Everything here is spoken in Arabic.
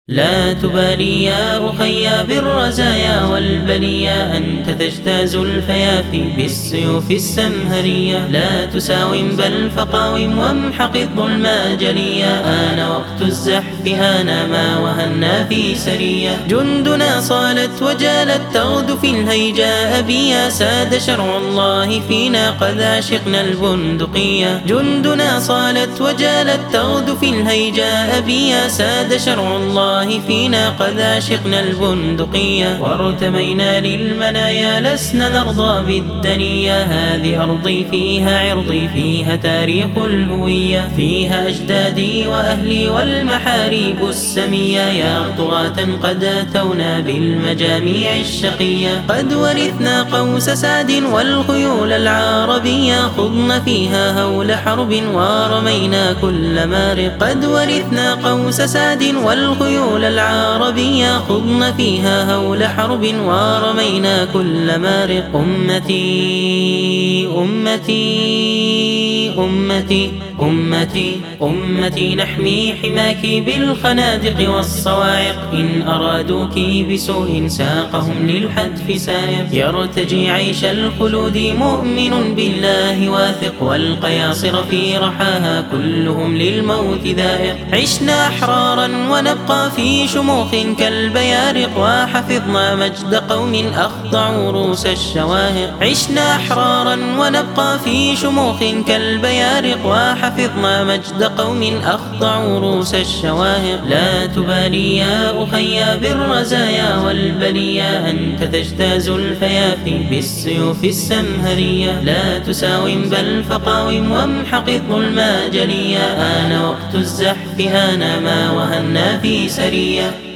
لا تبالي يا أخي بالرزايا والبليا، أنت تجتاز الفيافي بالسيوف السمهرية. لا تساوم بل فقاوم وامحق الظلم جليا، آن وقت الزحف آن ما وهنا في سرية. جندنا صالت وجالت تغدو في الهيجاء بيا، ساد شرع الله فينا قد عشقنا البندقية. جندنا صالت وجالت تغدو في الهيجاء بيا، ساد شرع الله فينا قد عشقنا البندقية. وارتمينا للمنايا لسنا نرضى بالدنيا، هذه أرضي فيها عرضي فيها تاريخ الهوية، فيها أجدادي وأهلي والمحاريب السمية. يا طغاة قد أتونا بالمجاميع الشقية، قد ورثنا قوس سعد والخيول العربية، خضنا فيها هول حرب ورمينا كل مارق. قد ورثنا قوس سعد والخيول العربية، خضنا فيها هول حرب ورمينا كل مارق. أمتي أمتي أمتي أمتي أمتي، نحمي حماك بالخنادق والصواعق، إن أرادوك بسوء ساقهم للحتف سائق. يرتجي عيش الخلود مؤمن بالله واثق، والقياصر في رحاها كلهم للموت ذائق. عشنا أحرارا ونبقى في شموخ كالبيارق، وحفظنا مجد قوم أخضعوا رؤوس الشواهق. عشنا أحرارا ونبقى في شموخ كالبيارق، وحفظنا مجد قوم أخضعوا رؤوس الشواهق. لا تبالي يا أخي بالرزايا والبليا، أنت تجتاز الفيافي بالسيوف السمهرية. لا تساوم بل فقاوم وامحق الظلم جليا، آن وقت الزحف آن ما وهنا في سرية.